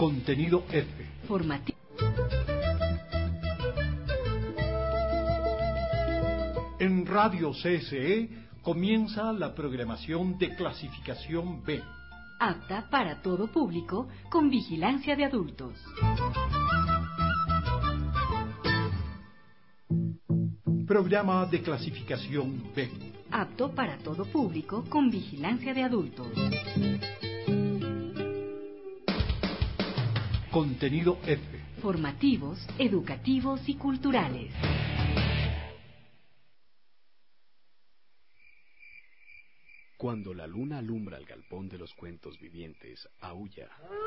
Contenido F. Formativo. En Radio CSE comienza la programación de clasificación B. Apta para todo público, con vigilancia de adultos. Programa de clasificación B. Apto para todo público, con vigilancia de adultos. Contenido F. Formativos, educativos y culturales. Cuando la luna alumbra el galpón de los cuentos vivientes, aúlla.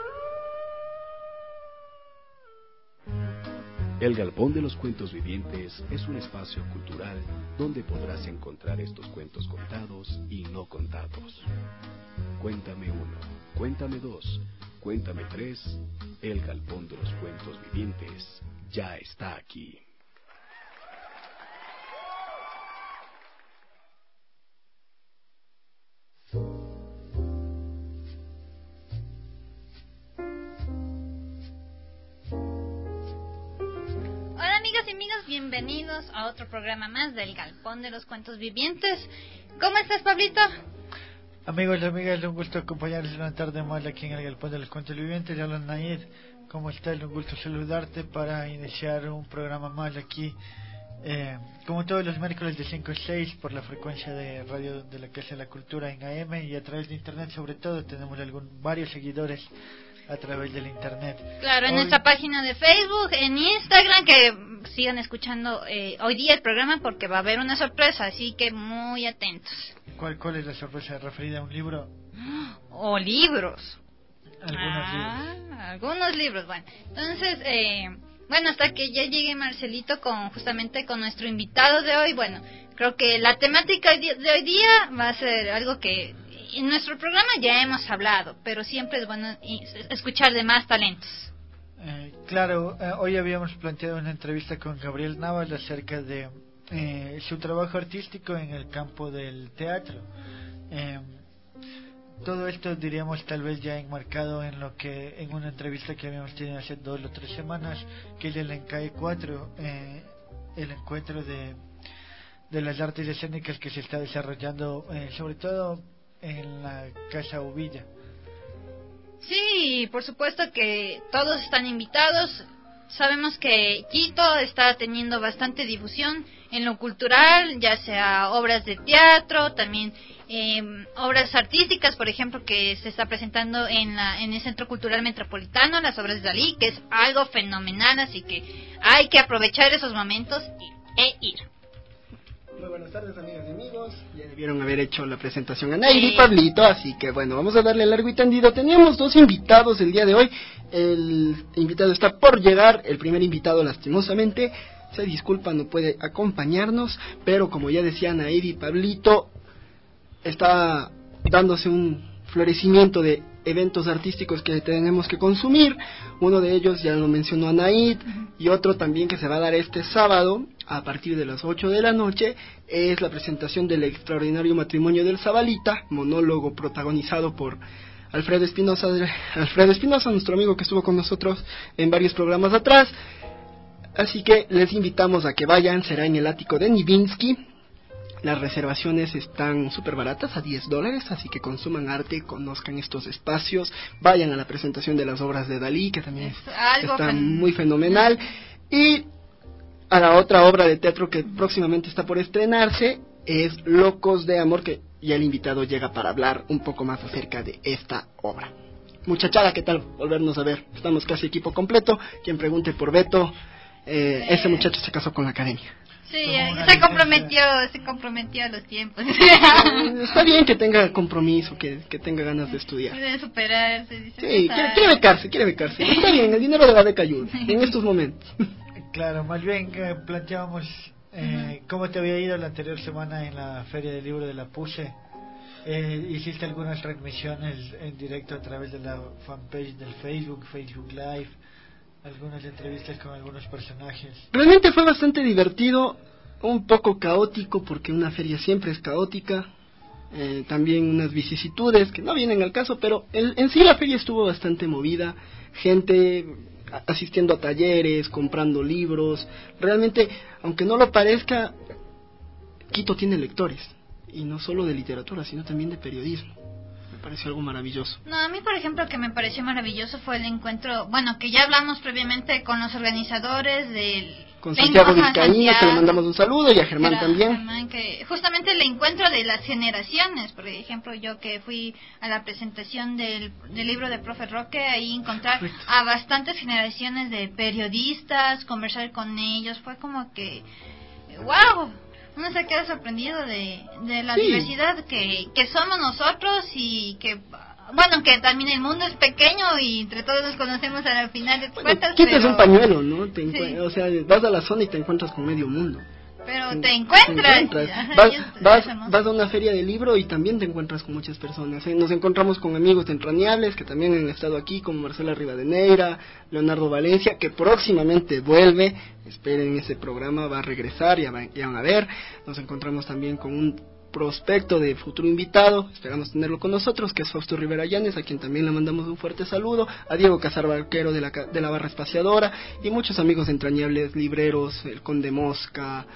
El Galpón de los Cuentos Vivientes es un espacio cultural donde podrás encontrar estos cuentos contados y no contados. Cuéntame uno, cuéntame dos, cuéntame tres. El Galpón de los Cuentos Vivientes ya está aquí. Bienvenidos a otro programa más del Galpón de los Cuentos Vivientes. ¿Cómo estás, Pablito? Amigos y amigas, un gusto acompañarles una tarde más aquí en el Galpón de los Cuentos Vivientes. Habla Naid. ¿Cómo estás? Un gusto saludarte para iniciar un programa más aquí, como todos los miércoles de 5 a 6 por la frecuencia de radio de la Casa de la Cultura en AM y a través de internet. Sobre todo tenemos varios seguidores a través del internet. Claro, en nuestra página de Facebook, en Instagram, que sigan escuchando hoy día el programa porque va a haber una sorpresa, así que muy atentos. ¿Cuál es la sorpresa? ¿Referida a un libro? O libros. Libros. Algunos libros, bueno. Entonces, bueno, hasta que ya llegue Marcelito justamente con nuestro invitado de hoy, bueno, creo que la temática de hoy día va a ser algo que en nuestro programa ya hemos hablado, pero siempre es bueno escuchar de más talentos. Claro, hoy habíamos planteado una entrevista con Gabriel Navas acerca de su trabajo artístico en el campo del teatro. Todo esto diríamos tal vez ya enmarcado en una entrevista que habíamos tenido hace 2 o 3 semanas, que es el ENCAE 4, el encuentro de las artes escénicas que se está desarrollando sobre todo en la Casa Uvilla. Sí, por supuesto que todos están invitados. Sabemos que Quito está teniendo bastante difusión en lo cultural, ya sea obras de teatro, también obras artísticas, por ejemplo, que se está presentando en el Centro Cultural Metropolitano, las obras de Dalí, que es algo fenomenal, así que hay que aprovechar esos momentos e ir. Muy buenas tardes, amigas y amigos. Ya debieron haber hecho la presentación a Nairi y Pablito, así que bueno, vamos a darle largo y tendido. Teníamos 2 invitados el día de hoy. El invitado está por llegar, el primer invitado lastimosamente se disculpa, no puede acompañarnos, pero como ya decía Nairi y Pablito, está dándose un florecimiento de eventos artísticos que tenemos que consumir. Uno de ellos ya lo mencionó Anaid, y otro también que se va a dar este sábado a partir de las 8 de la noche es la presentación del extraordinario matrimonio del Zabalita, monólogo protagonizado por Alfredo Espinosa, nuestro amigo que estuvo con nosotros en varios programas atrás. Así que les invitamos a que vayan, será en el ático de Nivinsky. Las reservaciones están súper baratas, a $10, así que consuman arte, conozcan estos espacios, vayan a la presentación de las obras de Dalí, que también está muy fenomenal, y a la otra obra de teatro que próximamente está por estrenarse, es Locos de Amor, que ya el invitado llega para hablar un poco más acerca de esta obra. Muchachada, ¿qué tal volvernos a ver? Estamos casi equipo completo. Quien pregunte por Beto, ese muchacho se casó con la academia. Sí, se comprometió a los tiempos. Está bien que tenga compromiso, que tenga ganas de estudiar. Quiere superarse. Dice, sí, quiere becarse. Está bien, el dinero de la beca ayuda en estos momentos. Claro, más bien planteábamos cómo te había ido la anterior semana en la Feria del Libro de la PUSE. Hiciste algunas transmisiones en directo a través de la fanpage del Facebook Live, algunas entrevistas con algunos personajes. Realmente fue bastante divertido, un poco caótico porque una feria siempre es caótica, también unas vicisitudes que no vienen al caso, pero en sí la feria estuvo bastante movida, gente asistiendo a talleres, comprando libros. Realmente, aunque no lo parezca, Quito tiene lectores, y no solo de literatura, sino también de periodismo. Me pareció algo maravilloso. No, a mí, por ejemplo, que me pareció maravilloso fue el encuentro, bueno, que ya hablamos previamente con los organizadores del... Con Santiago Vizcaíno, que le Santiago, mandamos un saludo, y a Germán también. Germán, que justamente el encuentro de las generaciones, por ejemplo, yo que fui a la presentación del libro de Profe Roque, ahí encontrar a bastantes generaciones de periodistas, conversar con ellos, fue como que, wow, uno se queda sorprendido de la diversidad que somos nosotros, y que, bueno, que también el mundo es pequeño y entre todos nos conocemos al final de cuentas. Quito es un pañuelo, ¿no? O sea, vas a la zona y te encuentras con medio mundo. Pero te encuentras. Vas a una feria de libro y también te encuentras con muchas personas. Nos encontramos con amigos entrañables que también han estado aquí, como Marcela Rivadeneira, Leonardo Valencia, que próximamente vuelve. Esperen ese programa, va a regresar, ya van a ver. Nos encontramos también con un prospecto de futuro invitado, esperamos tenerlo con nosotros, que es Fausto Rivera Llanes, a quien también le mandamos un fuerte saludo, a Diego Casar Barquero de la Barra Espaciadora, y muchos amigos entrañables, libreros, el Conde Mosca,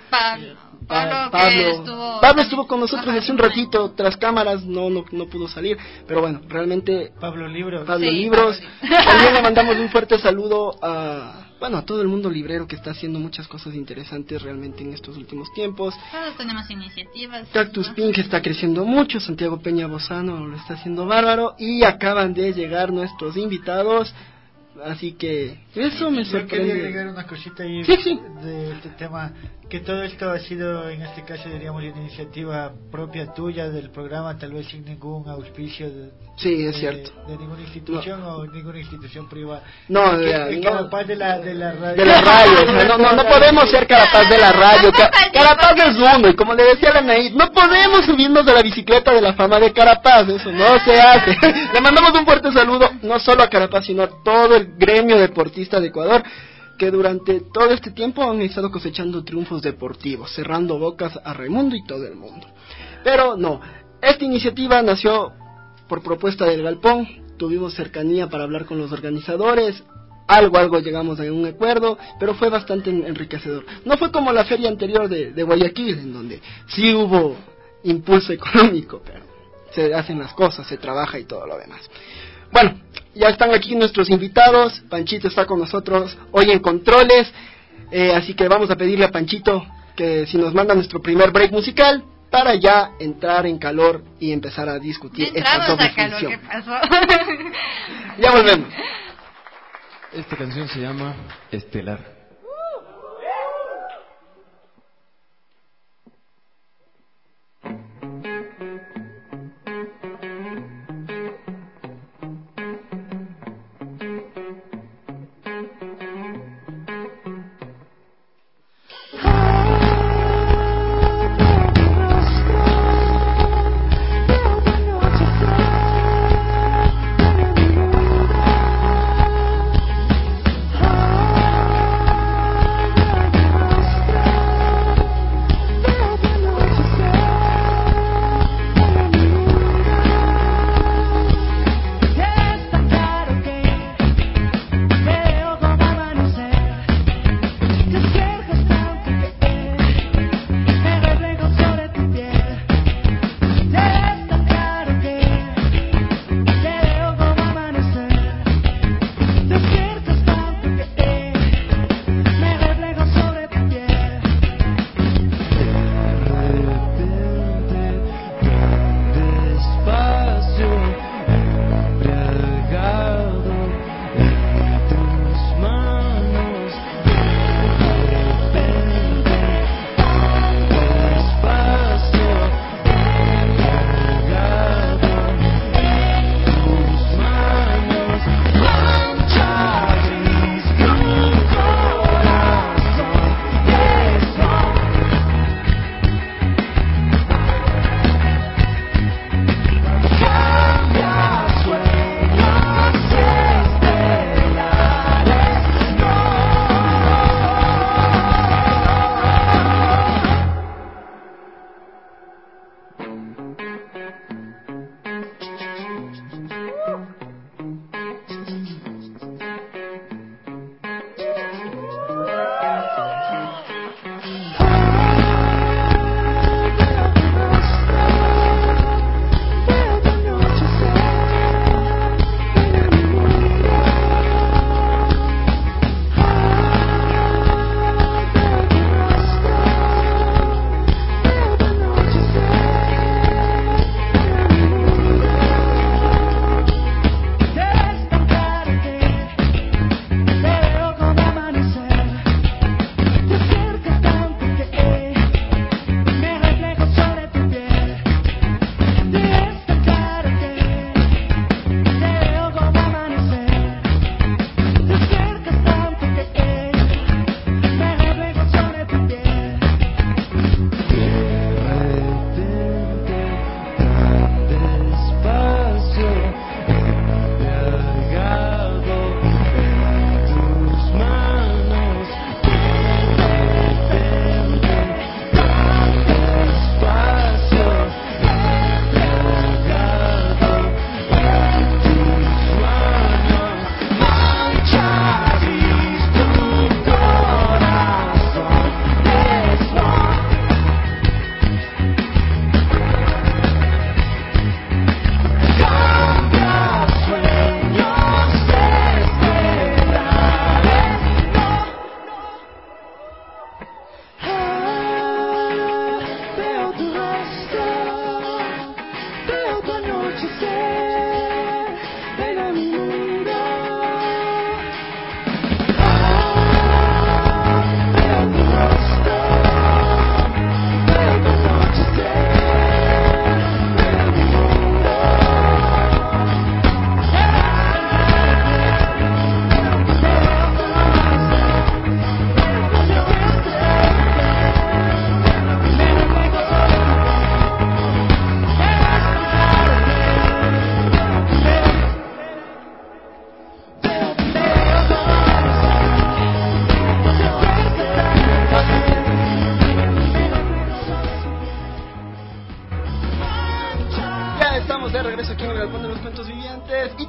Pablo estuvo con nosotros hace un ratito, tras cámaras, no pudo salir, pero bueno, realmente Pablo Libros, también le mandamos un fuerte saludo a todo el mundo librero que está haciendo muchas cosas interesantes realmente en estos últimos tiempos. Todos tenemos iniciativas. Cactus Pink está creciendo mucho, Santiago Peña Bozano lo está haciendo bárbaro, y acaban de llegar nuestros invitados, así que eso me sorprende. Yo quería agregar una cosita ahí de este tema, que todo esto ha sido, en este caso diríamos, una iniciativa propia tuya del programa, tal vez sin ningún auspicio es cierto, de ninguna institución o ninguna institución privada. Carapaz de la radio. De la radio, no podemos ser Carapaz de la radio. Carapaz es uno, y como le decía la Naid, no podemos subirnos de la bicicleta de la fama de Carapaz, eso no se hace. Le mandamos un fuerte saludo, no solo a Carapaz, sino a todo el gremio deportista de Ecuador, que durante todo este tiempo han estado cosechando triunfos deportivos, cerrando bocas a Raimundo y todo el mundo. Pero no, esta iniciativa nació por propuesta del Galpón, tuvimos cercanía para hablar con los organizadores, algo llegamos a un acuerdo, pero fue bastante enriquecedor. No fue como la feria anterior de Guayaquil, en donde sí hubo impulso económico, pero se hacen las cosas, se trabaja y todo lo demás. Bueno, ya están aquí nuestros invitados. Panchito está con nosotros hoy en controles, así que vamos a pedirle a Panchito que si nos manda nuestro primer break musical, para ya entrar en calor y empezar a discutir esta doble función. ¿Qué pasó? Ya volvemos. Esta canción se llama Estelar.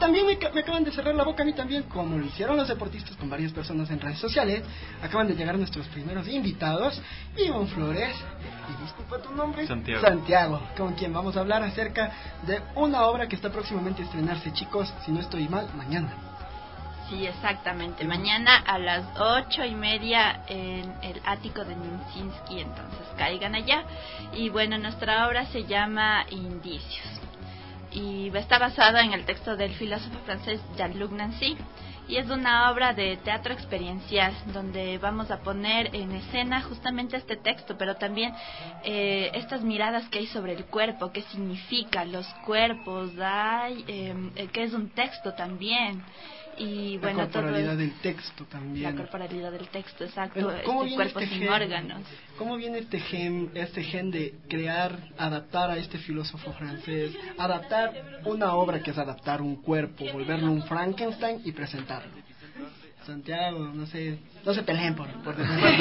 también me acaban de cerrar la boca a mí también, como lo hicieron los deportistas con varias personas en redes sociales. Acaban de llegar nuestros primeros invitados, Ivonne Flores, y disculpa tu nombre, Santiago, con quien vamos a hablar acerca de una obra que está próximamente a estrenarse, chicos, si no estoy mal, mañana. Sí, exactamente. Mañana a las 8:30 en el ático de Nijinsky, entonces caigan allá. Y bueno, nuestra obra se llama Indicios y está basada en el texto del filósofo francés Jean-Luc Nancy, y es una obra de teatro experiencial donde vamos a poner en escena justamente este texto, pero también estas miradas que hay sobre el cuerpo, qué significa los cuerpos, qué es un texto también. Y bueno, la corporalidad del texto también. La corporalidad del texto, exacto. Bueno, ¿cómo este cuerpo sin órganos. ¿Cómo viene este gen de crear, adaptar a este filósofo francés, adaptar una obra que es adaptar un cuerpo, volverlo un Frankenstein y presentarlo? Santiago, no se peleen por favor,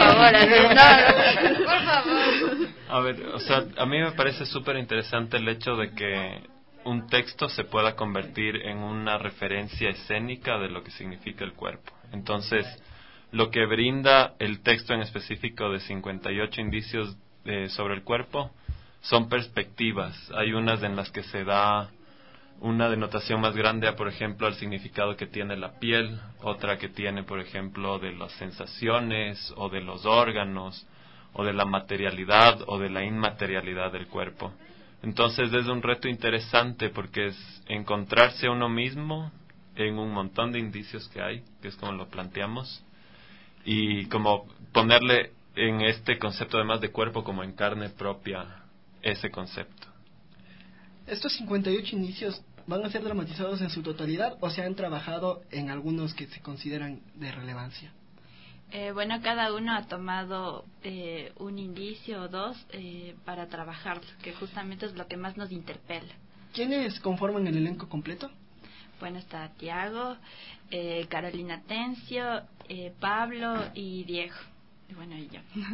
no, por favor. A ver, o sea, a mí me parece súper interesante el hecho de que un texto se pueda convertir en una referencia escénica de lo que significa el cuerpo. Entonces, lo que brinda el texto en específico de 58 indicios sobre el cuerpo son perspectivas. Hay unas en las que se da una denotación más grande, por ejemplo, al significado que tiene la piel, otra que tiene, por ejemplo, de las sensaciones o de los órganos o de la materialidad o de la inmaterialidad del cuerpo. Entonces es un reto interesante porque es encontrarse a uno mismo en un montón de indicios que hay, que es como lo planteamos, y como ponerle en este concepto además de cuerpo como en carne propia ese concepto. ¿Estos 58 indicios van a ser dramatizados en su totalidad o se han trabajado en algunos que se consideran de relevancia? Bueno, cada uno ha tomado un indicio o dos para trabajarlo, que justamente es lo que más nos interpela. ¿Quiénes conforman el elenco completo? Bueno, está Tiago, Carolina Tencio, Pablo y Diego. Y bueno, y yo.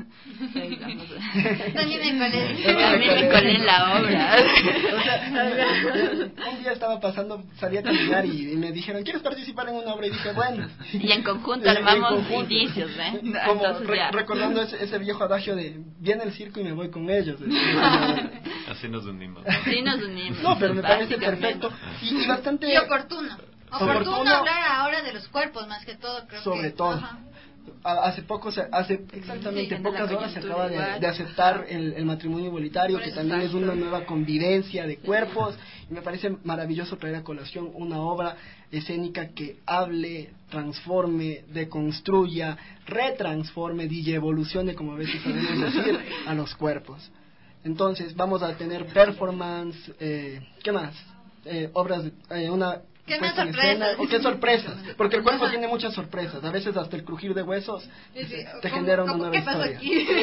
También me colé en la obra. O sea, un día estaba pasando, salí a caminar y me dijeron, ¿quieres participar en una obra? Y dije, bueno. Y en conjunto armamos indicios, ¿eh? Como recordando ese viejo adagio de, viene el circo y me voy con ellos. Así nos unimos. No, pero me parece perfecto y bastante... Y oportuno hablar ahora de los cuerpos, más que todo, creo sobre que... todo. Ajá. Hace pocas horas se acaba de aceptar el matrimonio igualitario, que también es una nueva convivencia de cuerpos, y me parece maravilloso traer a colación una obra escénica que hable, transforme, deconstruya, retransforme y evolucione, como a veces sabemos decir, a los cuerpos. Entonces vamos a tener performance, ¿qué más? Obras, una... ¿Qué más sorpresas? ¿Qué sorpresas? Porque el cuerpo tiene muchas sorpresas. A veces hasta el crujir de huesos te genera una nueva historia.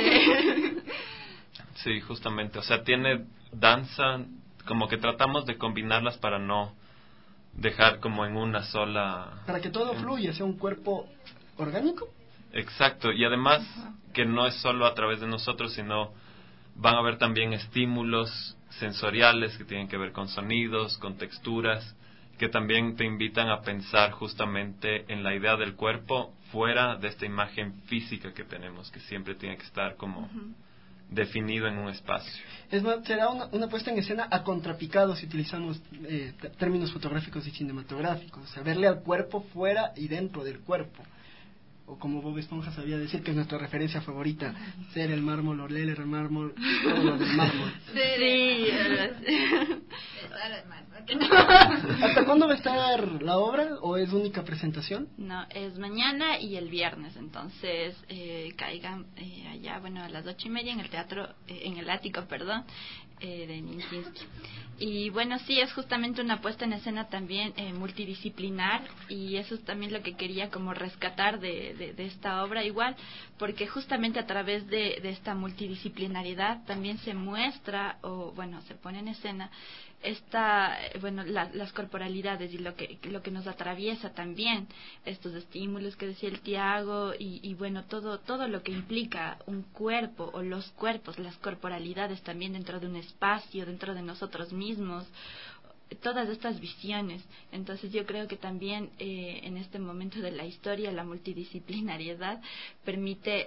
Sí, justamente. O sea, tiene danza, como que tratamos de combinarlas para no dejar como en una sola... Para que todo fluya, sea un cuerpo orgánico. Exacto. Y además que no es solo a través de nosotros, sino van a haber también estímulos sensoriales que tienen que ver con sonidos, con texturas, que también te invitan a pensar justamente en la idea del cuerpo fuera de esta imagen física que tenemos, que siempre tiene que estar como definido en un espacio. Es más, será una puesta en escena a contrapicado si utilizamos términos fotográficos y cinematográficos, o sea, verle al cuerpo fuera y dentro del cuerpo. O como Bob Esponja sabía decir, que es nuestra referencia favorita, ser el mármol, oler el mármol, todo lo del mármol. Sí. ¿Hasta cuándo va a estar la obra o es única presentación? No, es mañana y el viernes, entonces caigan allá, bueno, a las 8:30 en el teatro, en el ático, de Nijinsky. Y bueno, sí, es justamente una puesta en escena también multidisciplinar, y eso es también lo que quería como rescatar de esta obra igual, porque justamente a través de esta multidisciplinaridad también se muestra, o bueno, se pone en escena las corporalidades y lo que nos atraviesa también, estos estímulos que decía el Tiago, y bueno, todo lo que implica un cuerpo o los cuerpos, las corporalidades también dentro de un espacio, dentro de nosotros mismos, todas estas visiones. Entonces yo creo que también en este momento de la historia la multidisciplinariedad permite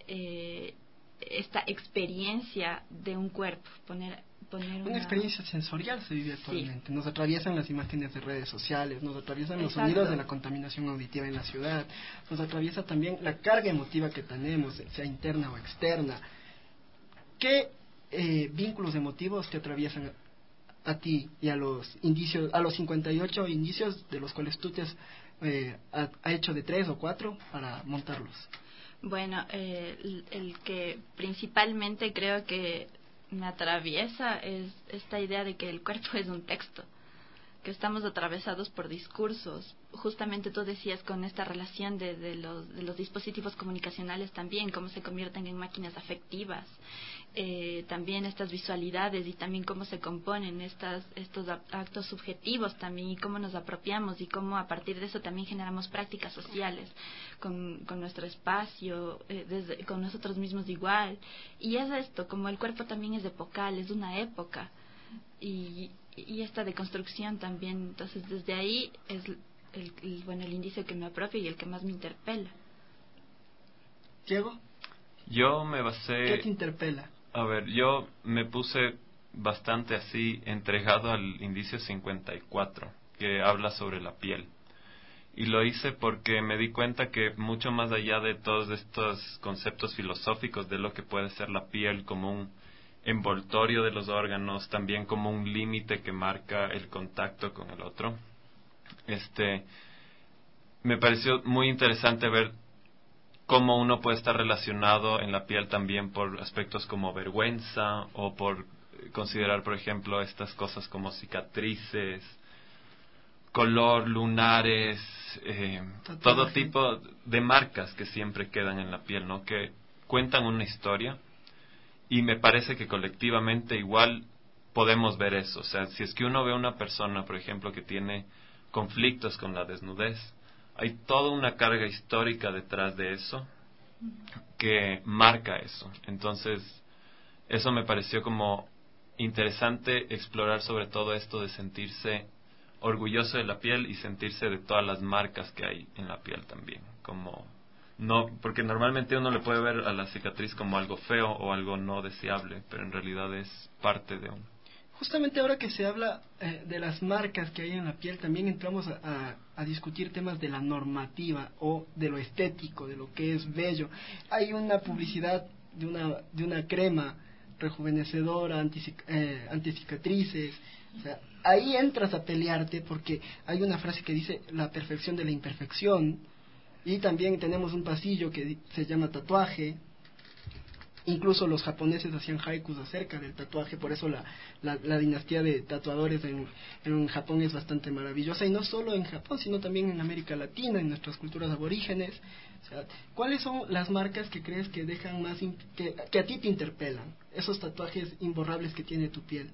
esta experiencia de un cuerpo, poner una experiencia sensorial se vive actualmente. Sí. Nos atraviesan las imágenes de redes sociales, nos atraviesan los Exacto. sonidos de la contaminación auditiva en la ciudad, nos atraviesa también la carga emotiva que tenemos, sea interna o externa. ¿Qué vínculos emotivos te atraviesan a ti y a los indicios, a los 58 indicios de los cuales tú te has hecho de 3 o 4 para montarlos? Bueno, el que principalmente creo que me atraviesa es esta idea de que el cuerpo es un texto, que estamos atravesados por discursos. Justamente tú decías con esta relación de los dispositivos comunicacionales también, cómo se convierten en máquinas afectivas, también estas visualidades y también cómo se componen estos actos subjetivos también y cómo nos apropiamos y cómo a partir de eso también generamos prácticas sociales con nuestro espacio, con nosotros mismos igual. Y es esto, como el cuerpo también es epocal, es una época y esta deconstrucción también. Entonces desde ahí es el indicio que me apropia y el que más me interpela. Diego, yo me basé... ¿qué te interpela? A ver, yo me puse bastante así entregado al indicio 54, que habla sobre la piel. Y lo hice porque me di cuenta que mucho más allá de todos estos conceptos filosóficos de lo que puede ser la piel como un envoltorio de los órganos, también como un límite que marca el contacto con el otro, me pareció muy interesante ver cómo uno puede estar relacionado en la piel también por aspectos como vergüenza o por considerar, por ejemplo, estas cosas como cicatrices, color, lunares, todo tipo de marcas que siempre quedan en la piel, ¿no? Que cuentan una historia y me parece que colectivamente igual podemos ver eso. O sea, si es que uno ve a una persona, por ejemplo, que tiene conflictos con la desnudez, hay toda una carga histórica detrás de eso que marca eso. Entonces, eso me pareció como interesante explorar sobre todo esto de sentirse orgulloso de la piel y sentirse de todas las marcas que hay en la piel también. Como no, porque normalmente uno le puede ver a la cicatriz como algo feo o algo no deseable, pero en realidad es parte de uno. Justamente ahora que se habla de las marcas que hay en la piel, también entramos a discutir temas de la normativa o de lo estético, de lo que es bello. Hay una publicidad de una crema rejuvenecedora, anticicatrices. O sea, ahí entras a pelearte porque hay una frase que dice la perfección de la imperfección. Y también tenemos un pasillo que se llama tatuaje. Incluso los japoneses hacían haikus acerca del tatuaje, por eso la dinastía de tatuadores en Japón es bastante maravillosa, y no solo en Japón, sino también en América Latina, en nuestras culturas aborígenes. O sea, ¿cuáles son las marcas que crees que dejan más, que a ti te interpelan? Esos tatuajes imborrables que tiene tu piel.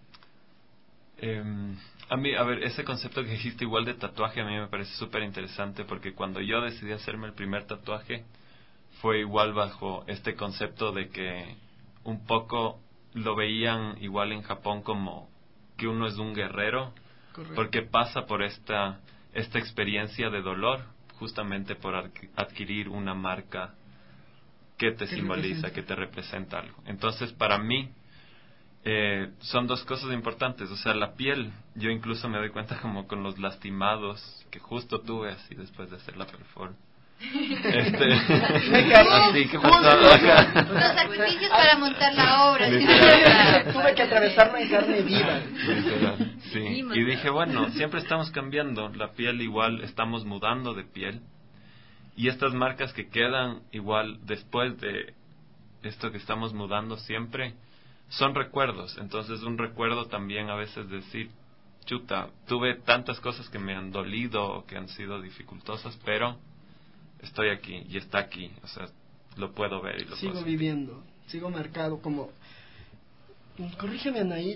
A mí, a ver, ese concepto que dijiste igual de tatuaje a mí me parece súper interesante, porque cuando yo decidí hacerme el primer tatuaje fue igual bajo este concepto de que un poco lo veían igual en Japón como que uno es un guerrero. Correcto. Porque pasa por esta experiencia de dolor justamente por adquirir una marca que te simboliza, que te representa algo. Entonces para mí son dos cosas importantes. O sea, la piel, yo incluso me doy cuenta como con los lastimados que justo tuve así después de hacer la performance. Así, ¿qué pasó? Los sacrificios para montar la obra. Tuve que atravesarlo en carne viva. Literal, sí. Y dije, bueno, siempre estamos cambiando la piel, igual estamos mudando de piel, y estas marcas que quedan igual después de esto que estamos mudando siempre son recuerdos. Entonces un recuerdo también a veces decir, chuta, tuve tantas cosas que me han dolido o que han sido dificultosas, pero estoy aquí y está aquí, o sea, lo puedo ver y lo sigo puedo viviendo, sigo marcado como... Corrígeme, Anaí,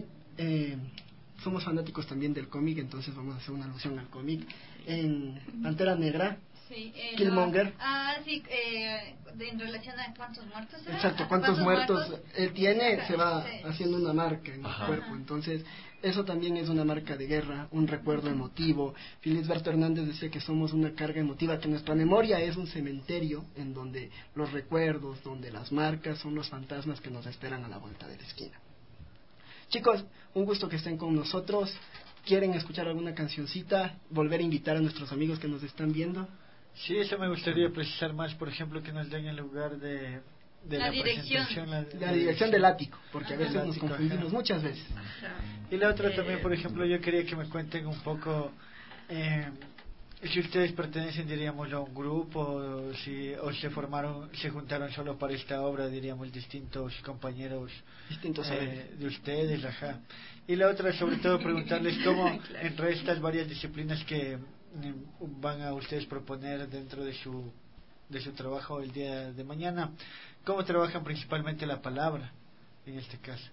somos fanáticos también del cómic, entonces vamos a hacer una alusión al cómic. En Pantera Negra Sí, Killmonger. Sí, en relación a cuántos muertos. Exacto, cuántos muertos él tiene, Ajá, se va sí. haciendo una marca en el cuerpo. Entonces, eso también es una marca de guerra, un recuerdo emotivo. Felisberto Hernández decía que somos una carga emotiva, que nuestra memoria es un cementerio en donde los recuerdos, donde las marcas son los fantasmas que nos esperan a la vuelta de la esquina. Chicos, un gusto que estén con nosotros. ¿Quieren escuchar alguna cancioncita? ¿Volver a invitar a nuestros amigos que nos están viendo? Sí, eso me gustaría precisar más, por ejemplo, que nos den el lugar de La dirección. presentación. La dirección del ático, porque a veces Del nos ático, confundimos, ajá. muchas veces. Y la otra también, por ejemplo, yo quería que me cuenten un poco si ustedes pertenecen, diríamos, a un grupo, o si se juntaron solo para esta obra, diríamos, distintos compañeros de ustedes, ajá. Y la otra, sobre todo, preguntarles cómo, Claro. entre estas varias disciplinas que van a ustedes proponer dentro de su trabajo el día de mañana, cómo trabajan principalmente la palabra, en este caso.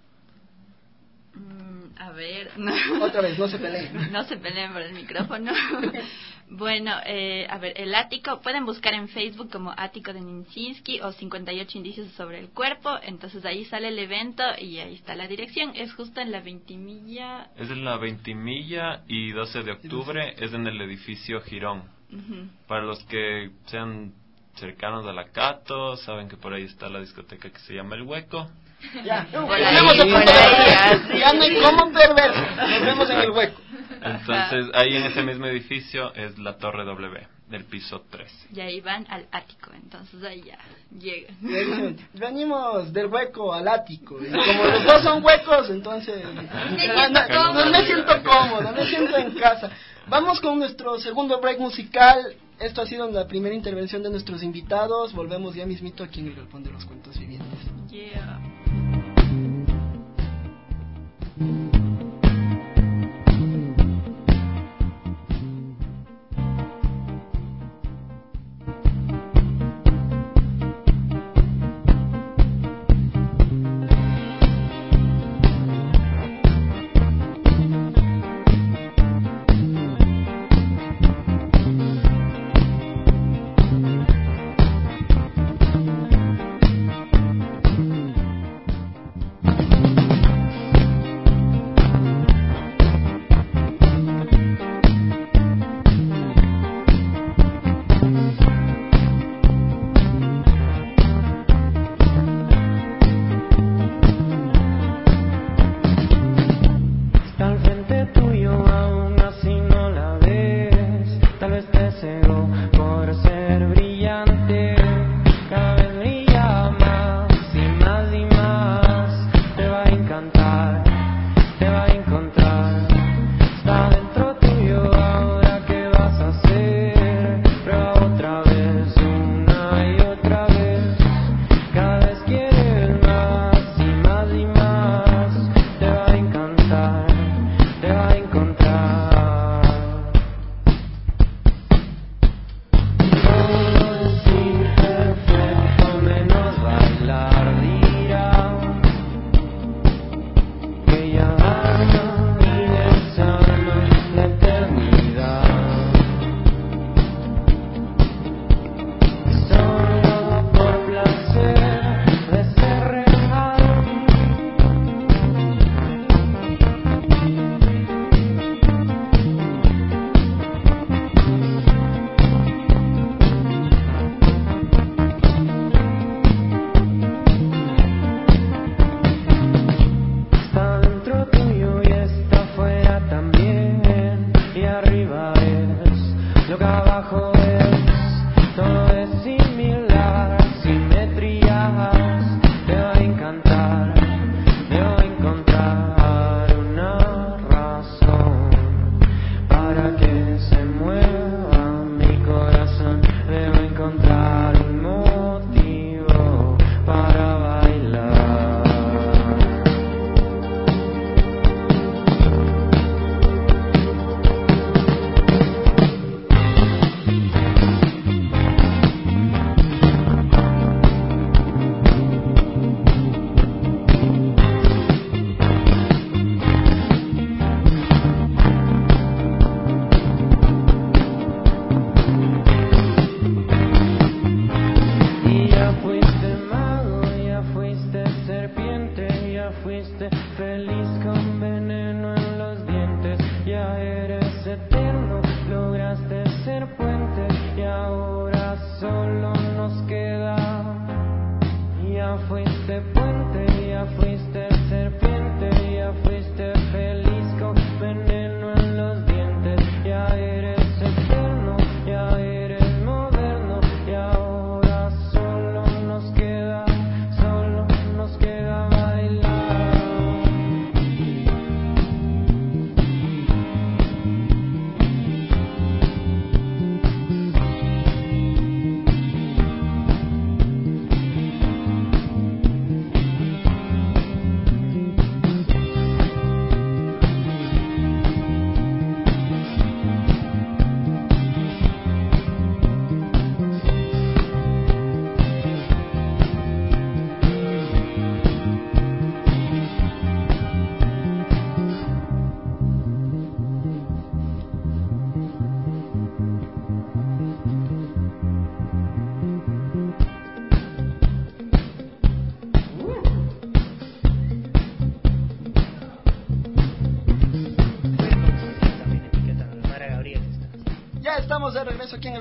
A ver, Otra vez, no se peleen. No se peleen por el micrófono. Bueno, a ver, el ático, pueden buscar en Facebook como Ático de Nijinsky o 58 indicios sobre el cuerpo, entonces ahí sale el evento y ahí está la dirección, es justo en la Ventimilla. Es en la Ventimilla y 12 de octubre, es en el edificio Girón. Uh-huh. Para los que sean cercanos a la Cato, saben que por ahí está la discoteca que se llama El Hueco. Ya, Por tenemos ahí, apuntado. Ya no hay cómo perder. Nos vemos en el hueco. Entonces, ahí en ese mismo edificio es la Torre W, del piso 13. Y ahí van al ático, entonces ahí ya llegan. Venimos del hueco al ático. Y como los dos son huecos, entonces me siento cómodo, me siento en casa. Vamos con nuestro segundo break musical. Esto ha sido la primera intervención de nuestros invitados. Volvemos ya mismito aquí en el Galpón de los Cuentos Vivientes. Yeah.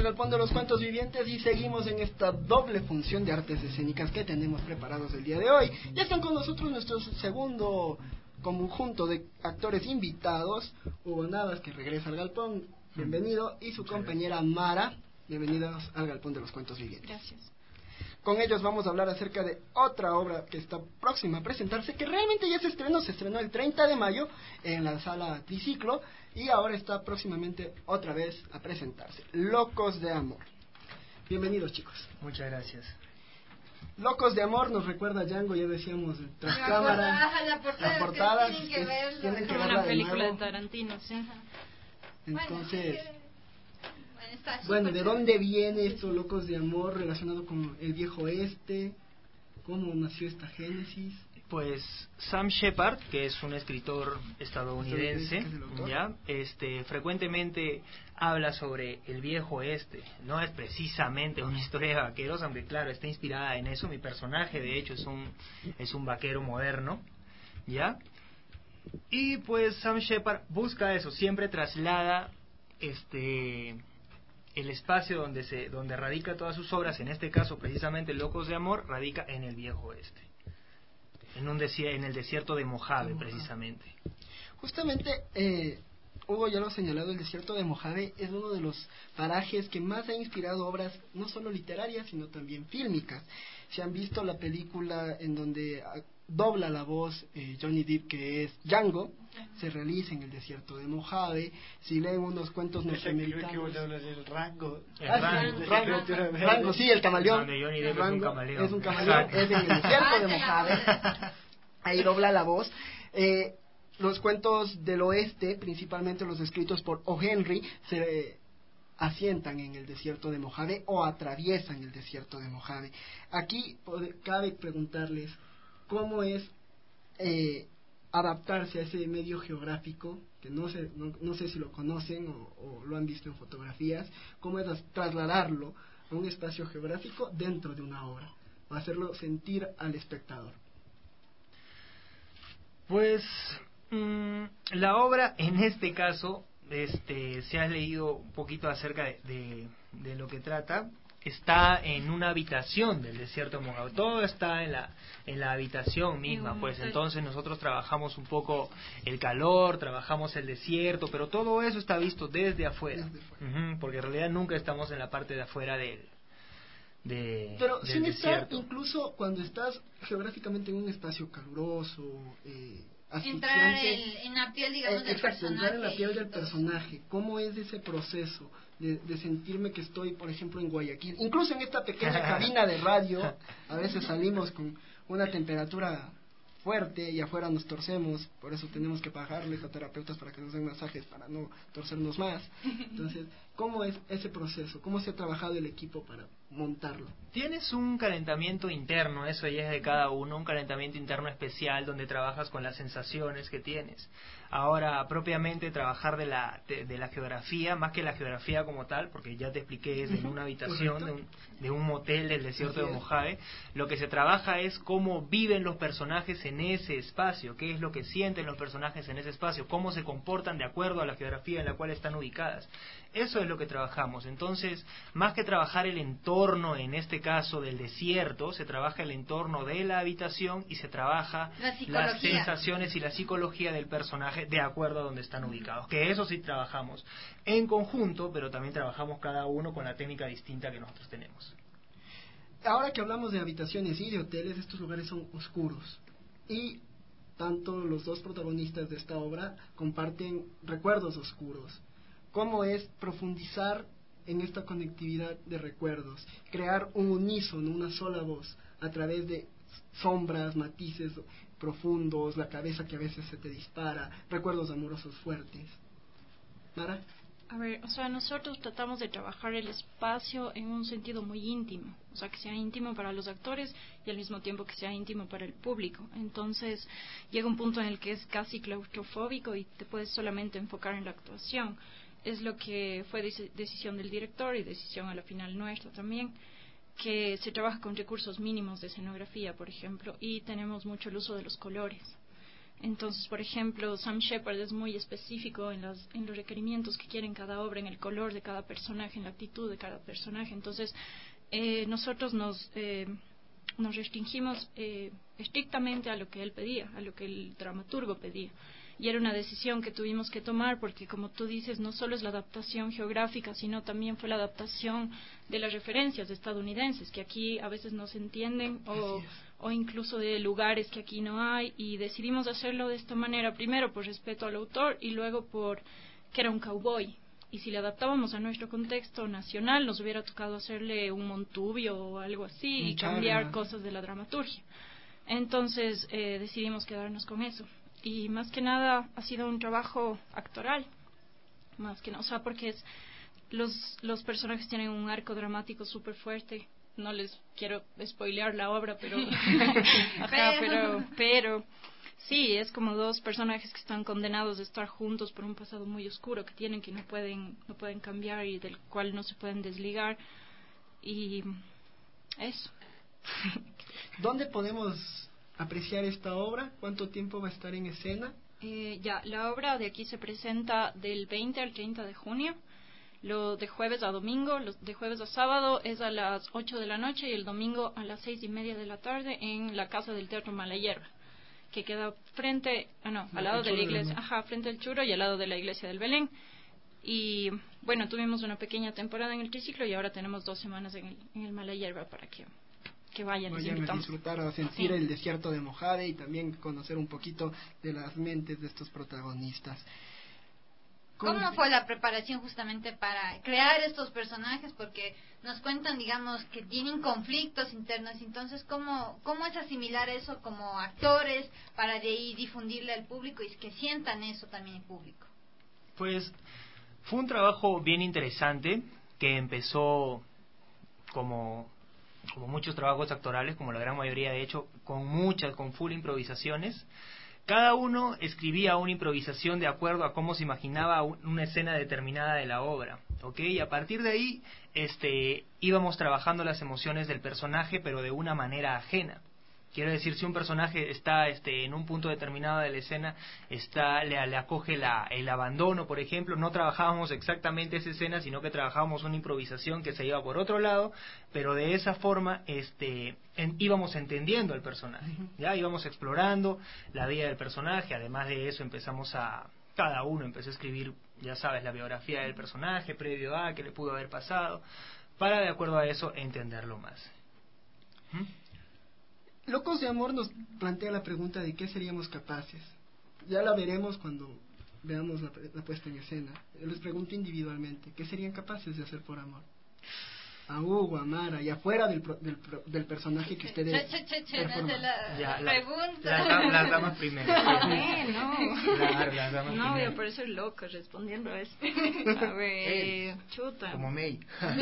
al Galpón de los Cuentos Vivientes y seguimos en esta doble función de artes escénicas que tenemos preparados el día de hoy. Ya están con nosotros nuestro segundo conjunto de actores invitados, Hugo Navas, que regresa al Galpón, bienvenido, y su compañera Mara, bienvenidos al Galpón de los Cuentos Vivientes. Gracias. Con ellos vamos a hablar acerca de otra obra que está próxima a presentarse, que realmente ya se estrenó el 30 de mayo en la sala Triciclo y ahora está próximamente otra vez a presentarse, Locos de Amor. Bienvenidos, chicos. Muchas gracias. Locos de Amor nos recuerda a Django, ya decíamos, tras cámara. La portada tienen que verlo. tienen que Como verla una de película nuevo. de Tarantino, sí. Entonces, Está bueno, súper ¿de dónde viene esto, Locos de Amor, relacionado con el viejo oeste? ¿Cómo nació esta génesis? Pues Sam Shepard, que es un escritor estadounidense, ¿Es el autor? ya, frecuentemente habla sobre el viejo oeste. No es precisamente una historia de vaqueros, aunque claro, está inspirada en eso. Mi personaje, de hecho, es un vaquero moderno, ya. Y pues Sam Shepard busca eso, siempre traslada el espacio donde radica todas sus obras, en este caso precisamente Locos de Amor, radica en el viejo oeste, en el desierto de Mojave, precisamente. Justamente, Hugo ya lo ha señalado, el desierto de Mojave es uno de los parajes que más ha inspirado obras no solo literarias, sino también fílmicas. Si han visto la película en donde dobla la voz Johnny Depp, que es Django, se realiza en el desierto de Mojave. Si leen unos cuentos norteamericanos... El Rango. Rango, sí, el camaleón. Donde Johnny Depp Rango es un camaleón. es en el desierto de Mojave. Ahí dobla la voz. Los cuentos del oeste, principalmente los escritos por O. Henry, se asientan en el desierto de Mojave o atraviesan el desierto de Mojave. Aquí cabe preguntarles cómo es adaptarse a ese medio geográfico, que no sé si lo conocen o lo han visto en fotografías, cómo es trasladarlo a un espacio geográfico dentro de una obra, o hacerlo sentir al espectador. Pues la obra, en este caso, si has leído un poquito acerca de lo que trata, está en una habitación del desierto de Mojave. Todo está en la habitación misma, pues entonces nosotros trabajamos un poco el calor, trabajamos el desierto, pero todo eso está visto desde afuera. Porque en realidad nunca estamos en la parte de afuera pero del sin estar, desierto. incluso cuando estás geográficamente en un espacio caluroso, entrar asfixiante, en la piel, digamos, del exacto, personaje. entrar en la piel del personaje. ¿Cómo es ese proceso de sentirme que estoy, por ejemplo, en Guayaquil? Incluso en esta pequeña cabina de radio, a veces salimos con una temperatura fuerte y afuera nos torcemos, por eso tenemos que pagarles a terapeutas para que nos den masajes para no torcernos más. Entonces, ¿cómo es ese proceso? ¿Cómo se ha trabajado el equipo para montarlo? Tienes un calentamiento interno, eso ya es de cada uno, un calentamiento interno especial donde trabajas con las sensaciones que tienes. Ahora, propiamente trabajar de la geografía, más que la geografía como tal, porque ya te expliqué, es en una habitación de un motel del desierto de Mojave, lo que se trabaja es cómo viven los personajes en ese espacio, qué es lo que sienten los personajes en ese espacio, cómo se comportan de acuerdo a la geografía en la cual están ubicadas. Eso es lo que trabajamos. Entonces, más que trabajar el entorno, en este caso del desierto, se trabaja el entorno de la habitación y se trabaja las sensaciones y la psicología del personaje de acuerdo a donde están ubicados. Que eso sí trabajamos en conjunto, pero también trabajamos cada uno con la técnica distinta que nosotros tenemos. Ahora que hablamos de habitaciones y de hoteles, estos lugares son oscuros. Y tanto los dos protagonistas de esta obra comparten recuerdos oscuros. ¿Cómo es profundizar en esta conectividad de recuerdos? Crear un unísono, una sola voz, a través de sombras, matices profundos, la cabeza que a veces se te dispara, recuerdos amorosos fuertes. ¿Mara? A ver, nosotros tratamos de trabajar el espacio en un sentido muy íntimo, que sea íntimo para los actores y al mismo tiempo que sea íntimo para el público. Entonces llega un punto en el que es casi claustrofóbico y te puedes solamente enfocar en la actuación. Es lo que fue decisión del director y decisión a la final nuestra también, que se trabaja con recursos mínimos de escenografía, por ejemplo, y tenemos mucho el uso de los colores. Entonces, por ejemplo, Sam Shepard es muy específico en los requerimientos que quiere en cada obra, en el color de cada personaje, en la actitud de cada personaje. Entonces, nosotros nos restringimos estrictamente a lo que él pedía, a lo que el dramaturgo pedía. Y era una decisión que tuvimos que tomar porque, como tú dices, no solo es la adaptación geográfica, sino también fue la adaptación de las referencias estadounidenses, que aquí a veces no se entienden, o incluso de lugares que aquí no hay, y decidimos hacerlo de esta manera, primero por respeto al autor y luego por que era un cowboy. Y si le adaptábamos a nuestro contexto nacional, nos hubiera tocado hacerle un Montubio o algo así y cambiar cosas de la dramaturgia. Entonces decidimos quedarnos con eso. Y más que nada ha sido un trabajo actoral, más que nada, o sea, porque los personajes tienen un arco dramático súper fuerte. No les quiero spoilear la obra, pero pero sí, es como dos personajes que están condenados a estar juntos por un pasado muy oscuro que tienen, que no pueden cambiar y del cual no se pueden desligar, y eso. ¿Dónde podemos apreciar esta obra? ¿Cuánto tiempo va a estar en escena? La obra de aquí se presenta del 20 al 30 de junio, lo de jueves a domingo. De jueves a sábado es a las 8 de la noche y el domingo a las 6:30 de la tarde en la Casa del Teatro Mala Hierba, que queda al lado de la iglesia, frente al Churo y al lado de la iglesia del Belén. Y bueno, tuvimos una pequeña temporada en el triciclo y ahora tenemos 2 semanas en el Mala Hierba para que vayan a disfrutar, a sentir el desierto de Mojave y también conocer un poquito de las mentes de estos protagonistas. ¿Cómo fue la preparación justamente para crear estos personajes? Porque nos cuentan, digamos, que tienen conflictos internos. Entonces, ¿cómo es asimilar eso como actores para de ahí difundirle al público y que sientan eso también el público? Pues fue un trabajo bien interesante que empezó como muchos trabajos actorales, como la gran mayoría de hecho, con full improvisaciones. Cada uno escribía una improvisación de acuerdo a cómo se imaginaba una escena determinada de la obra, ¿ok? Y a partir de ahí íbamos trabajando las emociones del personaje, pero de una manera ajena. Quiero decir, si un personaje está en un punto determinado de la escena, le acoge el abandono, por ejemplo, no trabajábamos exactamente esa escena, sino que trabajábamos una improvisación que se iba por otro lado, pero de esa forma íbamos entendiendo al personaje, ya íbamos explorando la vida del personaje. Además de eso cada uno empezó a escribir, ya sabes, la biografía del personaje previo a qué le pudo haber pasado, para de acuerdo a eso entenderlo más. Locos de Amor nos plantea la pregunta de qué seríamos capaces. Ya la veremos cuando veamos la puesta en escena. Les pregunto individualmente, ¿qué serían capaces de hacer por amor? A Hugo, a Mara, y afuera del personaje que ustedes performan. Las damas primero. Las damas no voy primero. a parecer loco respondiendo a esto. A ver, chuta. Como May.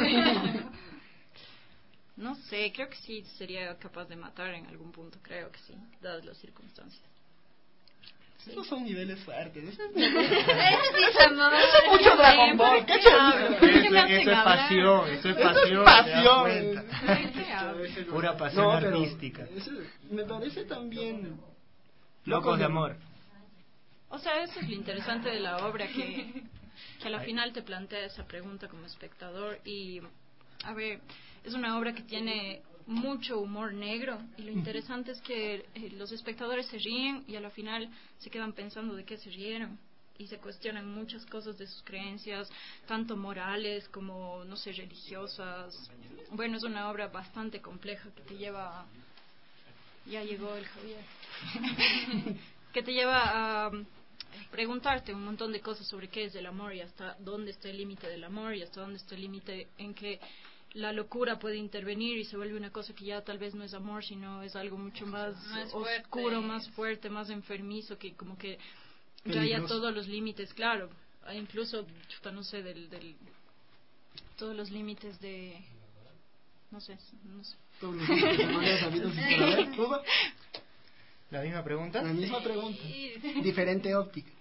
No sé, creo que sí sería capaz de matar en algún punto, creo que sí, dadas las circunstancias. Sí. Esos son niveles fuertes. Eso es mucho Dragon Ball. Eso es pasión. Eso es pasión. Pura pasión artística. Me parece también Locos de Amor. O sea, eso es lo interesante de la obra, que a la final te plantea esa pregunta como espectador. Y a ver, es una obra que tiene mucho humor negro, y lo interesante es que los espectadores se ríen y a la final se quedan pensando de qué se rieron y se cuestionan muchas cosas de sus creencias, tanto morales como, no sé, religiosas. Bueno, es una obra bastante compleja que te lleva ya llegó el Javier que te lleva a preguntarte un montón de cosas sobre qué es el amor y hasta dónde está el límite del amor y hasta dónde está el límite en que la locura puede intervenir y se vuelve una cosa que ya tal vez no es amor, sino es algo mucho más oscuro, más fuerte, más enfermizo, que como que raya todos los límites, claro, incluso, no sé, todos los límites de... No sé. Todos los límites de manera sabidos y por haber. ¿Cuba? ¿La misma pregunta? La misma pregunta. Diferente óptica.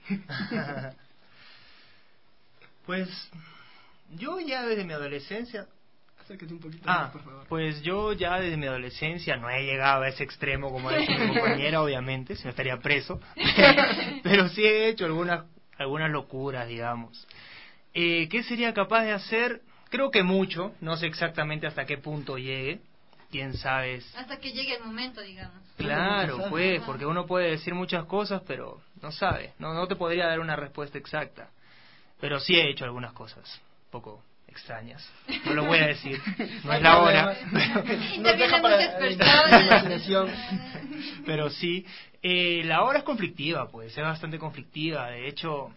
Pues yo ya desde mi adolescencia Acércate un poquito más, por favor. Pues yo ya desde mi adolescencia no he llegado a ese extremo como ha dicho mi compañera, obviamente, si no estaría preso, pero sí he hecho algunas locuras, digamos. ¿Qué sería capaz de hacer? Creo que mucho, no sé exactamente hasta qué punto llegue, quién sabe. Hasta que llegue el momento, digamos. Claro, pues, porque uno puede decir muchas cosas, pero no sabe, no te podría dar una respuesta exacta. Pero sí he hecho algunas cosas, un poco extrañas. No lo voy a decir, no es la hora. Nos deja para la imaginación. Pero sí, la hora es conflictiva, pues, es bastante conflictiva. De hecho,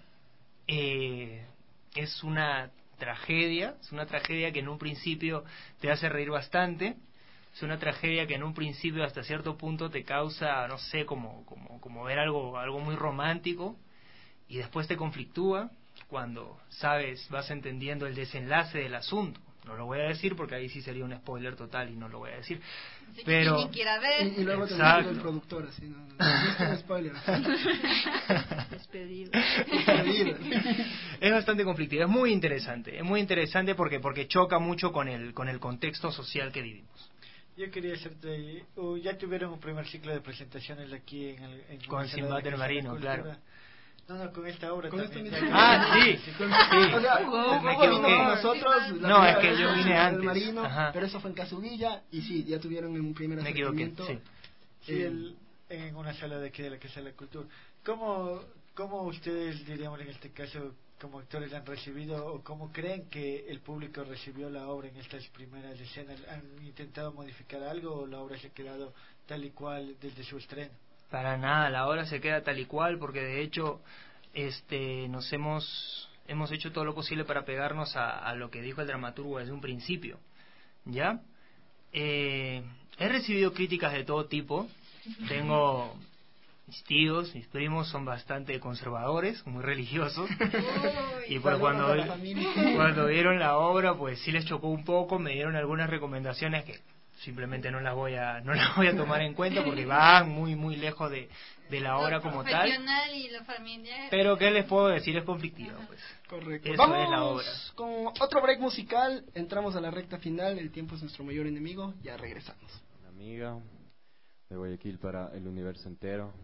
es una tragedia que en un principio te hace reír bastante. Es una tragedia que en un principio hasta cierto punto te causa, no sé, como ver algo muy romántico, y después te conflictúa cuando vas entendiendo el desenlace del asunto. No lo voy a decir porque ahí sí sería un spoiler total y no lo voy a decir. Pero y luego te mete el productor así, no es un spoiler. Despedido. Es bastante conflictivo, es muy interesante porque choca mucho con el contexto social que vivimos. Yo quería hacerte, ya tuvieron un primer ciclo de presentaciones aquí en con Sinbad el Marino, claro. No, con esta obra con también. Sí. O sea, me equivoqué. Nosotros, no, es que yo vine antes. Marino, pero eso fue en Casudilla, y sí, ya tuvieron un primer acercamiento. En una sala de aquí de la Casa de la Cultura. ¿Cómo ustedes, diríamos en este caso, como actores la han recibido, o cómo creen que el público recibió la obra en estas primeras escenas? ¿Han intentado modificar algo o la obra se ha quedado tal y cual desde su estreno? Para nada, la obra se queda tal y cual, porque de hecho nos hemos hecho todo lo posible para pegarnos a lo que dijo el dramaturgo desde un principio. ¿Ya? He recibido críticas de todo tipo. Tengo mis tíos, mis primos son bastante conservadores, muy religiosos. Y pues cuando vieron la obra, pues sí les chocó un poco, me dieron algunas recomendaciones que simplemente no las voy a tomar en cuenta porque van muy lejos de la obra como tal. Y lo familiar. Pero ¿qué les puedo decir? Es conflictiva, pues. Correcto. Eso Vamos es la obra. Con otro break musical, entramos a la recta final, el tiempo es nuestro mayor enemigo, ya regresamos. Una amiga de Guayaquil para el universo entero.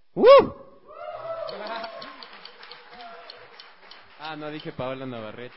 No dije Paola Navarrete.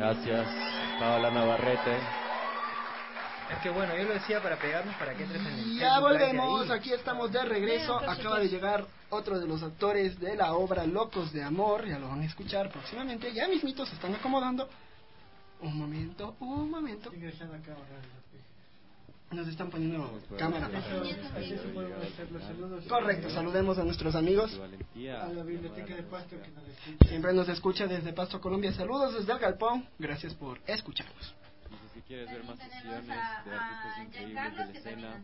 Gracias, Paola Navarrete. Es que bueno, yo lo decía para pegarnos para que entres en el Ya Facebook Live volvemos, ahí. aquí estamos de regreso. Acaba de llegar otro de los actores de la obra Locos de Amor. Ya lo van a escuchar próximamente. Ya mismitos se están acomodando. Un momento. Nos están poniendo cámara. Correcto, saludemos a nuestros amigos. A la biblioteca de Pasto que nos escucha. Siempre nos escucha desde Pasto, Colombia. Saludos desde el Galpón. Gracias por escucharnos. Si quieres ver más sesiones de artistas increíbles de la escena,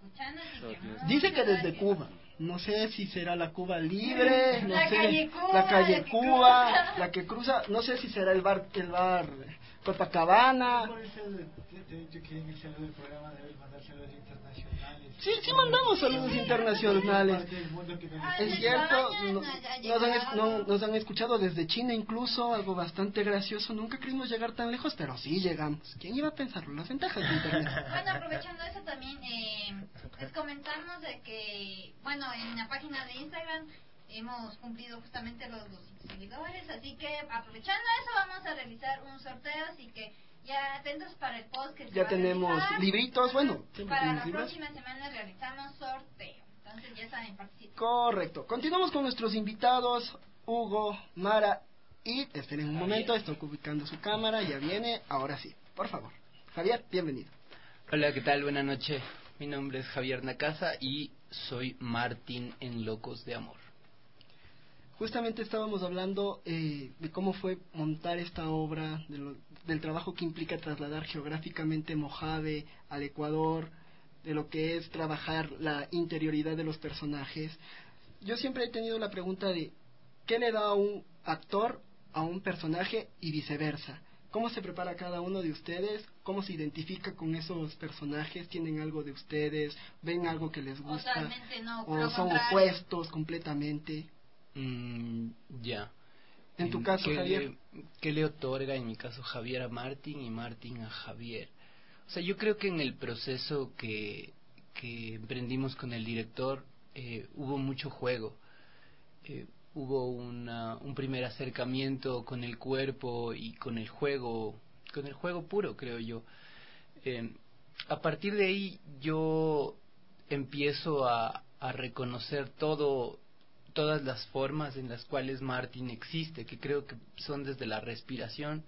Dice que desde Cuba. No sé si será la Cuba Libre, no La sé, calle Cuba, la calle de Cuba, la que cruza, no sé si será el bar Copacabana. Por eso te he dicho que en el saludo del programa debes mandar saludos internacionales. Sí, mandamos saludos internacionales. Es cierto, nos han escuchado desde China incluso, algo bastante gracioso. Nunca creímos llegar tan lejos, pero sí llegamos. ¿Quién iba a pensarlo? Las ventajas de Internet. Bueno, aprovechando eso también, les comentamos de que, bueno, en la página de Instagram hemos cumplido justamente los seguidores, así que aprovechando eso vamos a realizar un sorteo, así que ya atentos para el post que se Ya va a tenemos realizar. libritos, bueno, siempre Para tenemos la libros. próxima semana realizamos sorteo, entonces ya saben, participen. Correcto. Continuamos con nuestros invitados, Hugo, Mara y... Esperen un momento, estoy ubicando su cámara, ya viene, ahora sí, por favor. Javier, bienvenido. Hola, ¿qué tal? Buenas noches. Mi nombre es Javier Nacasa y soy Martín en Locos de Amor. Justamente estábamos hablando de cómo fue montar esta obra, del trabajo que implica trasladar geográficamente Mojave al Ecuador, de lo que es trabajar la interioridad de los personajes. Yo siempre he tenido la pregunta de ¿qué le da a un actor a un personaje y viceversa? ¿Cómo se prepara cada uno de ustedes? ¿Cómo se identifica con esos personajes? ¿Tienen algo de ustedes? ¿Ven algo que les gusta? Totalmente no, ¿O lo son contrario. opuestos completamente? Ya. En tu caso, Javier. ¿Qué le otorga en mi caso Javier a Martín y Martín a Javier? O sea, yo creo que en el proceso que emprendimos con el director hubo mucho juego. Hubo un primer acercamiento con el cuerpo y con el juego puro, creo yo. A partir de ahí yo empiezo a reconocer todas las formas en las cuales Martín existe, que creo que son desde la respiración,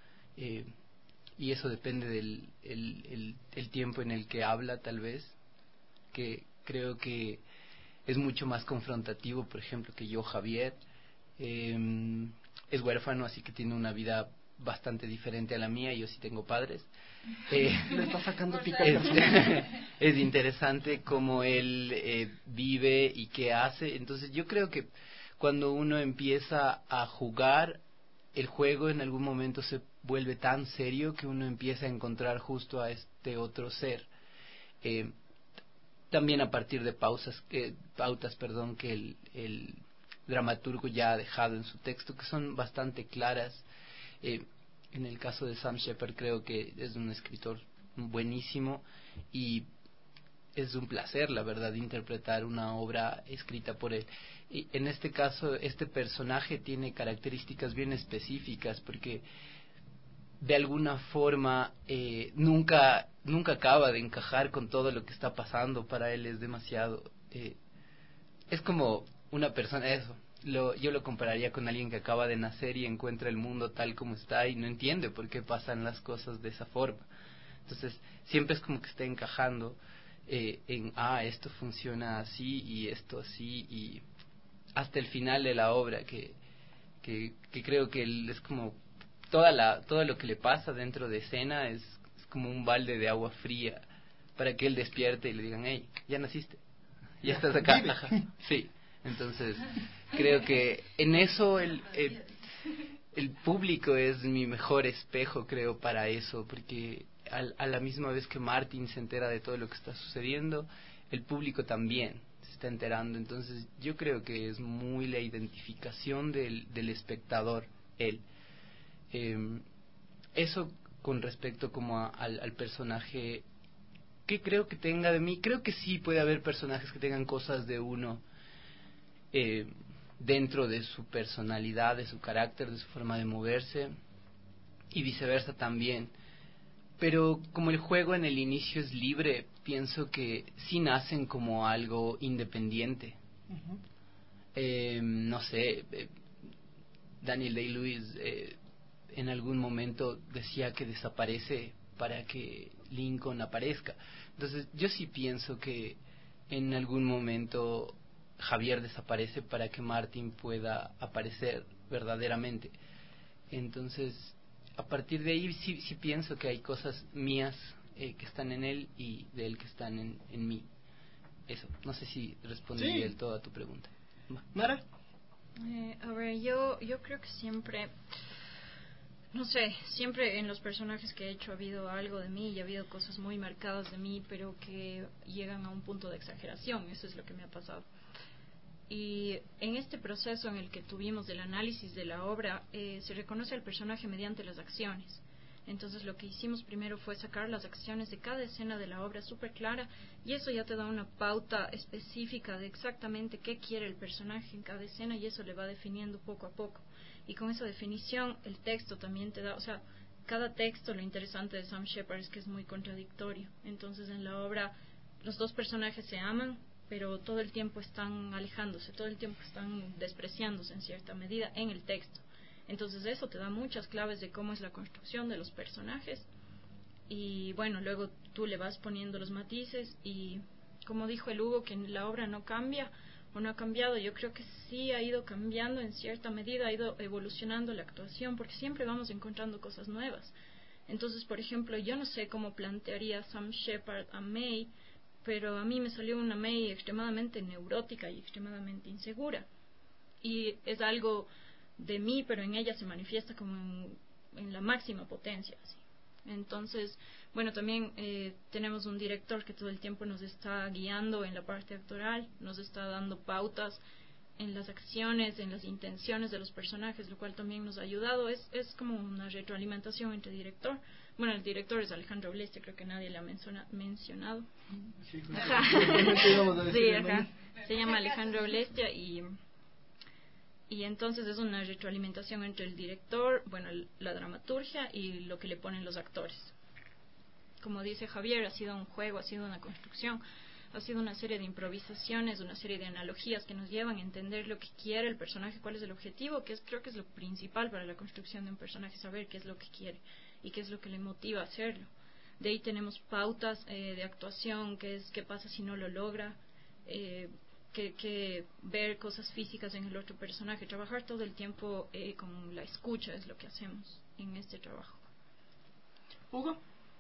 y eso depende del el tiempo en el que habla, tal vez, que creo que es mucho más confrontativo, por ejemplo, que yo, Javier. Es huérfano, así que tiene una vida bastante diferente a la mía. Yo sí tengo padres. Le está sacando pica. Es interesante cómo él vive y qué hace. Entonces yo creo que cuando uno empieza a jugar, el juego en algún momento se vuelve tan serio que uno empieza a encontrar justo a este otro ser. También a partir de pautas que el dramaturgo ya ha dejado en su texto, que son bastante claras. En el caso de Sam Shepard creo que es un escritor buenísimo y es un placer, la verdad, interpretar una obra escrita por él. Y en este caso, este personaje tiene características bien específicas porque de alguna forma nunca acaba de encajar con todo lo que está pasando. Para él es demasiado... es como una persona, yo lo compararía con alguien que acaba de nacer y encuentra el mundo tal como está y no entiende por qué pasan las cosas de esa forma. Entonces siempre es como que está encajando esto funciona así y esto así, y hasta el final de la obra que creo que es como todo lo que le pasa dentro de escena es como un balde de agua fría para que él despierte y le digan, hey, ya naciste, ya estás acá. Ajá. Sí, entonces creo que en eso el público es mi mejor espejo, creo, para eso, porque a la misma vez que Martín se entera de todo lo que está sucediendo, el público también se está enterando. Entonces yo creo que es muy la identificación del espectador, él. Eso con respecto como al personaje que creo que tenga de mí. Creo que sí puede haber personajes que tengan cosas de uno dentro de su personalidad, de su carácter, de su forma de moverse. y viceversa también. Pero como el juego en el inicio es libre, pienso que sí nacen como algo independiente. No sé, Daniel Day-Lewis en algún momento decía que desaparece para que Lincoln aparezca. Entonces yo sí pienso que en algún momento Javier desaparece para que Martin pueda aparecer verdaderamente. Entonces a partir de ahí sí pienso que hay cosas mías que están en él y de él que están en mí. Eso, no sé si respondí del todo a tu pregunta. ¿Mara? A ver, yo creo que siempre, no sé, siempre en los personajes que he hecho ha habido algo de mí y ha habido cosas muy marcadas de mí, pero que llegan a un punto de exageración. Eso es lo que me ha pasado. Y en este proceso en el que tuvimos del análisis de la obra, se reconoce al personaje mediante las acciones. Entonces lo que hicimos primero fue sacar las acciones de cada escena de la obra súper clara, y eso ya te da una pauta específica de exactamente qué quiere el personaje en cada escena, y eso le va definiendo poco a poco. Y con esa definición el texto también te da, o sea, cada texto, lo interesante de Sam Shepard es que es muy contradictorio. Entonces en la obra los dos personajes se aman, pero todo el tiempo están alejándose, todo el tiempo están despreciándose en cierta medida en el texto. Entonces eso te da muchas claves de cómo es la construcción de los personajes, y bueno, luego tú le vas poniendo los matices, y como dijo el Hugo, que la obra no cambia o no ha cambiado, yo creo que sí ha ido cambiando en cierta medida, ha ido evolucionando la actuación, porque siempre vamos encontrando cosas nuevas. Entonces, por ejemplo, yo no sé cómo plantearía Sam Shepard a May, pero a mí me salió una May extremadamente neurótica y extremadamente insegura, y es algo de mí, pero en ella se manifiesta como en la máxima potencia, así. Entonces, bueno, también tenemos un director que todo el tiempo nos está guiando en la parte actoral, nos está dando pautas en las acciones, en las intenciones de los personajes, lo cual también nos ha ayudado. Es como una retroalimentación entre director. Bueno, el director es Alejandro Bleste, creo que nadie le ha mencionado. Sí, ajá. Sí, ajá. Se llama Alejandro Bleste, y entonces es una retroalimentación entre el director, bueno, la dramaturgia y lo que le ponen los actores. Como dice Javier, ha sido un juego, ha sido una construcción, ha sido una serie de improvisaciones, una serie de analogías que nos llevan a entender lo que quiere el personaje, cuál es el objetivo, que creo que es lo principal para la construcción de un personaje, saber qué es lo que quiere y qué es lo que le motiva a hacerlo. De ahí tenemos pautas de actuación, qué pasa si no lo logra, que ver cosas físicas en el otro personaje, trabajar todo el tiempo con la escucha es lo que hacemos en este trabajo. Hugo.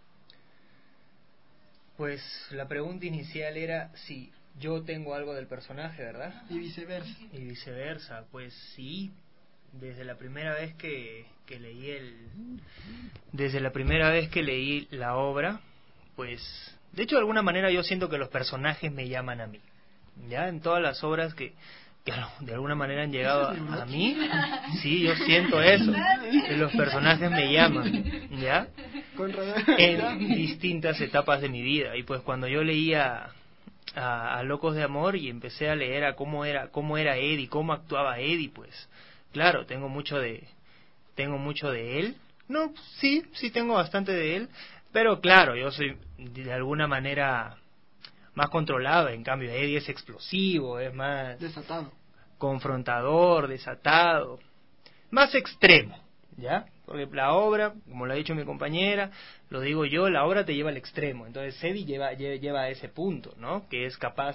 Pues la pregunta inicial era si yo tengo algo del personaje, ¿verdad? Y viceversa. Y viceversa, pues sí. Desde la primera vez que leí la obra, pues de hecho de alguna manera yo siento que los personajes me llaman a mí. Ya en todas las obras que de alguna manera han llegado a mí, sí, yo siento eso, que los personajes me llaman, ¿ya? En distintas etapas de mi vida. Y pues cuando yo leía a Locos de Amor y empecé a leer a cómo era Eddie, cómo actuaba Eddie, pues claro, tengo mucho de él. No, sí tengo bastante de él, pero claro, yo soy de alguna manera más controlado. En cambio Eddie es explosivo, es más desatado, confrontador, desatado, más extremo, ¿ya? Porque la obra, como lo ha dicho mi compañera, lo digo yo, la obra te lleva al extremo. Entonces Eddie lleva a ese punto, ¿no? Que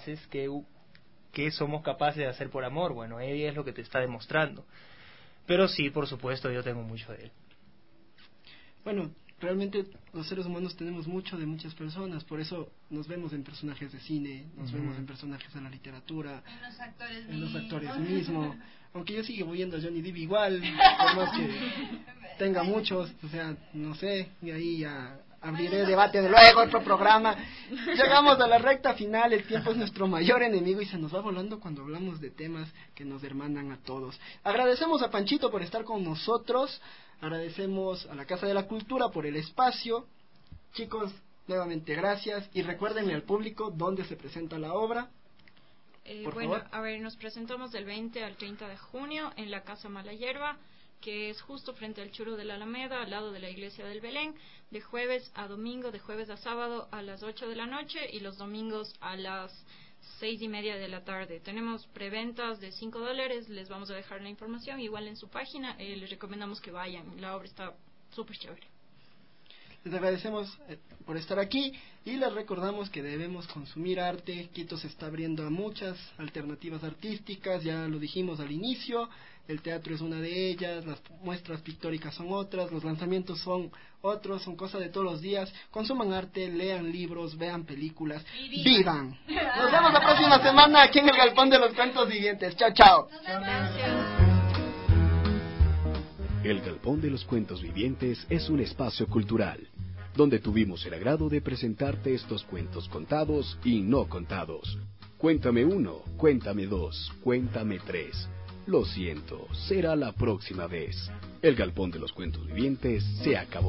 somos capaces de hacer por amor. Bueno, Eddie es lo que te está demostrando. Pero sí, por supuesto, yo tengo mucho de él. Bueno, realmente los seres humanos tenemos mucho de muchas personas, por eso nos vemos en personajes de cine, nos vemos en personajes de la literatura, en los actores mismos. Aunque yo sigo viendo a Johnny Depp igual, por más que tenga muchos, o sea, no sé, y ahí ya abriré debate de luego, otro programa. Llegamos a la recta final, el tiempo es nuestro mayor enemigo y se nos va volando cuando hablamos de temas que nos hermanan a todos. Agradecemos a Panchito por estar con nosotros, agradecemos a la Casa de la Cultura por el espacio. Chicos, nuevamente gracias, y recuérdenle al público dónde se presenta la obra. Bueno, a ver, nos presentamos del 20 al 30 de junio en la Casa Mala Hierba. que es justo frente al Churo de la Alameda, al lado de la iglesia del Belén, de jueves a domingo, de jueves a sábado a las 8 de la noche y los domingos a las 6:30 de la tarde. Tenemos preventas de $5, les vamos a dejar la información igual en su página, les recomendamos que vayan, la obra está súper chévere. Les agradecemos por estar aquí y les recordamos que debemos consumir arte. Quito se está abriendo a muchas alternativas artísticas, ya lo dijimos al inicio, el teatro es una de ellas, las muestras pictóricas son otras, los lanzamientos son otros, son cosas de todos los días. Consuman arte, lean libros, vean películas, ¡vivan! Nos vemos la próxima semana aquí en el Galpón de los Cuentos Vivientes. Chao, chao. El Galpón de los Cuentos Vivientes es un espacio cultural, donde tuvimos el agrado de presentarte estos cuentos contados y no contados. Cuéntame 1, cuéntame 2, cuéntame 3. Lo siento, será la próxima vez. El Galpón de los Cuentos Vivientes se acabó.